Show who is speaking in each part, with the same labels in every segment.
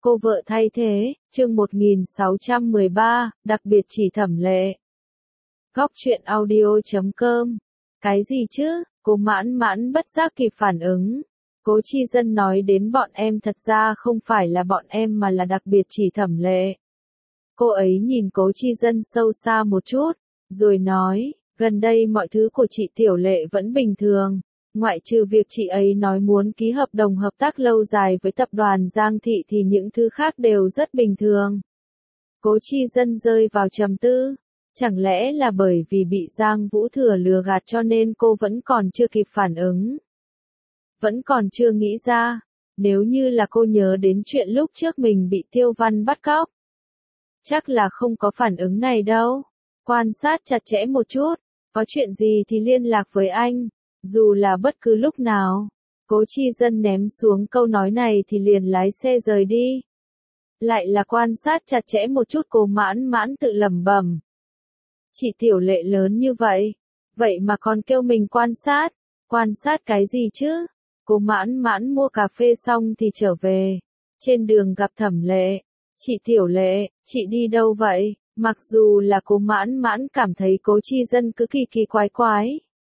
Speaker 1: Cô vợ thay thế, chương 1613, đặc biệt chỉ Thẩm Lệ. Góc truyện audio.com. Cái gì chứ? Cô mãn mãn bất giác kịp phản ứng. Cố Chi Dân nói đến bọn em thật ra không phải là bọn em mà là đặc biệt chỉ Thẩm Lệ. Cô ấy nhìn Cố Chi Dân sâu xa một chút, rồi nói, gần đây mọi thứ của chị Tiểu Lệ vẫn bình thường. Ngoại trừ việc chị ấy nói muốn ký hợp đồng hợp tác lâu dài với tập đoàn Giang Thị thì những thứ khác đều rất bình thường. Cố Chi Dân rơi vào trầm tư. Chẳng lẽ là bởi vì bị Giang Vũ Thừa lừa gạt cho nên cô vẫn còn chưa kịp phản ứng? Vẫn còn chưa nghĩ ra, nếu như là cô nhớ đến chuyện lúc trước mình bị Tiêu Văn bắt cóc. Chắc là không có phản ứng này đâu. Quan sát chặt chẽ một chút, có chuyện gì thì liên lạc với anh. Dù là bất cứ lúc nào. Cố Chi Dân ném xuống câu nói này thì liền lái xe rời đi. Lại là quan sát chặt chẽ một chút, cô mãn mãn tự lẩm bẩm. Chị Tiểu Lệ lớn như vậy, vậy mà còn kêu mình quan sát cái gì chứ? Cô mãn mãn mua cà phê xong thì trở về. Trên đường gặp Thẩm Lệ. Chị Tiểu Lệ, chị đi đâu vậy? Mặc dù là cô mãn mãn cảm thấy Cố Chi Dân cứ kỳ kỳ quái quái.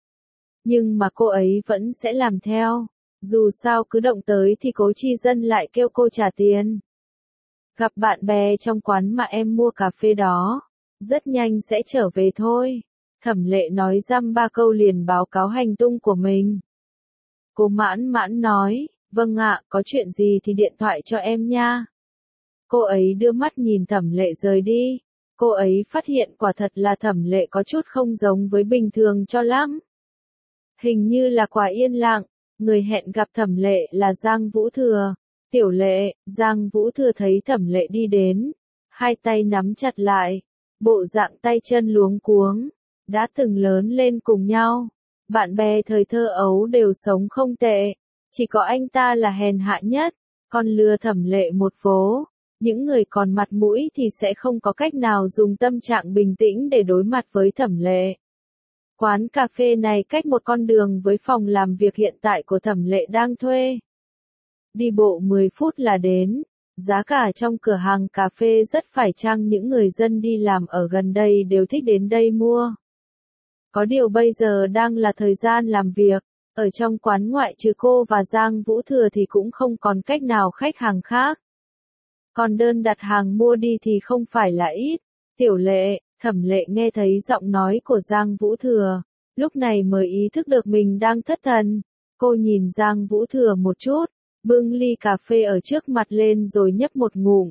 Speaker 1: Nhưng mà cô ấy vẫn sẽ làm theo. Dù sao cứ động tới thì Cố Chi Dân lại kêu cô trả tiền. Gặp bạn bè trong quán mà em mua cà phê đó. Rất nhanh sẽ trở về thôi. Thẩm Lệ nói dăm ba câu liền báo cáo hành tung của mình. Cô mãn mãn nói, vâng ạ, có chuyện gì thì điện thoại cho em nha. Cô ấy đưa mắt nhìn Thẩm Lệ rời đi. Cô ấy phát hiện quả thật là Thẩm Lệ có chút không giống với bình thường cho lắm. Hình như là quá yên lặng, người hẹn gặp Thẩm Lệ là Giang Vũ Thừa. Tiểu Lệ, Giang Vũ Thừa thấy Thẩm Lệ đi đến, hai tay nắm chặt lại, bộ dạng tay chân luống cuống, đã từng lớn lên cùng nhau. Bạn bè thời thơ ấu đều sống không tệ, chỉ có anh ta là hèn hạ nhất, còn lừa Thẩm Lệ một vố. Những người còn mặt mũi thì sẽ không có cách nào dùng tâm trạng bình tĩnh để đối mặt với Thẩm Lệ. Quán cà phê này cách một con đường với phòng làm việc hiện tại của Thẩm Lệ đang thuê. Đi bộ 10 phút là đến. Giá cả trong cửa hàng cà phê rất phải chăng, những người dân đi làm ở gần đây đều thích đến đây mua. Có điều bây giờ đang là thời gian làm việc. Ở trong quán ngoại trừ cô và Giang Vũ Thừa thì cũng không còn cách nào khách hàng khác. Còn đơn đặt hàng mua đi thì không phải là ít. Tiểu Lệ, Thẩm Lệ nghe thấy giọng nói của Giang Vũ Thừa, lúc này mới ý thức được mình đang thất thần. Cô nhìn Giang Vũ Thừa một chút, bưng ly cà phê ở trước mặt lên rồi nhấp một ngụm.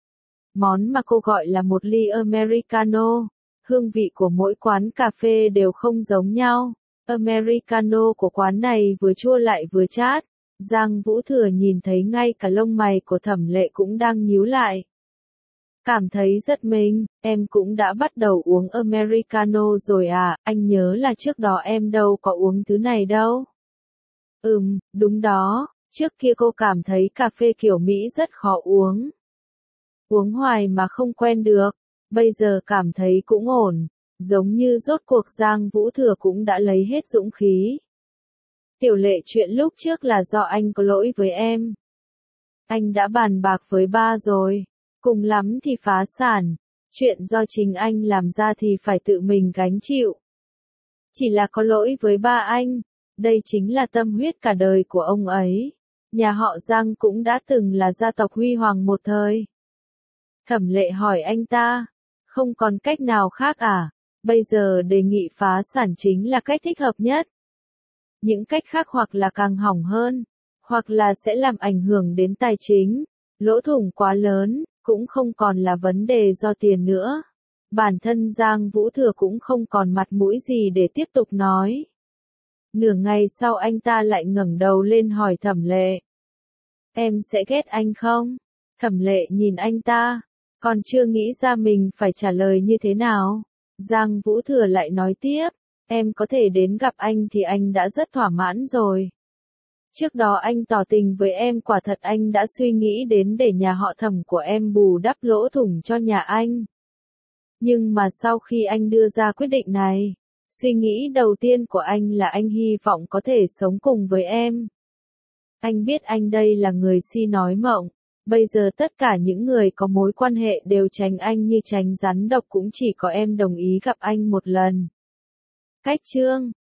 Speaker 1: Món mà cô gọi là một ly Americano. Hương vị của mỗi quán cà phê đều không giống nhau. Americano của quán này vừa chua lại vừa chát. Giang Vũ Thừa nhìn thấy ngay cả lông mày của Thẩm Lệ cũng đang nhíu lại. Cảm thấy rất mình, em cũng đã bắt đầu uống Americano rồi à, anh nhớ là trước đó em đâu có uống thứ này đâu. Đúng đó, trước kia cô cảm thấy cà phê kiểu Mỹ rất khó uống. Uống hoài mà không quen được, bây giờ cảm thấy cũng ổn, giống như rốt cuộc Giang Vũ Thừa cũng đã lấy hết dũng khí. Tiểu Lệ, chuyện lúc trước là do anh có lỗi với em. Anh đã bàn bạc với ba rồi. Cùng lắm thì phá sản, chuyện do chính anh làm ra thì phải tự mình gánh chịu. Chỉ là có lỗi với ba anh, đây chính là tâm huyết cả đời của ông ấy. Nhà họ Giang cũng đã từng là gia tộc huy hoàng một thời. Thẩm Lệ hỏi anh ta, không còn cách nào khác à? Bây giờ đề nghị phá sản chính là cách thích hợp nhất. Những cách khác hoặc là càng hỏng hơn, hoặc là sẽ làm ảnh hưởng đến tài chính, lỗ thủng quá lớn. Cũng không còn là vấn đề do tiền nữa. Bản thân Giang Vũ Thừa cũng không còn mặt mũi gì để tiếp tục nói. Nửa ngày sau anh ta lại ngẩng đầu lên hỏi Thẩm Lệ. Em sẽ ghét anh không? Thẩm Lệ nhìn anh ta, còn chưa nghĩ ra mình phải trả lời như thế nào. Giang Vũ Thừa lại nói tiếp, em có thể đến gặp anh thì anh đã rất thỏa mãn rồi. Trước đó anh tỏ tình với em, quả thật anh đã suy nghĩ đến để nhà họ Thẩm của em bù đắp lỗ thủng cho nhà anh. Nhưng mà sau khi anh đưa ra quyết định này, suy nghĩ đầu tiên của anh là anh hy vọng có thể sống cùng với em. Anh biết anh đây là người si nói mộng, Bây giờ tất cả những người có mối quan hệ đều tránh anh như tránh rắn độc, cũng chỉ có em đồng ý gặp anh một lần. Cách chương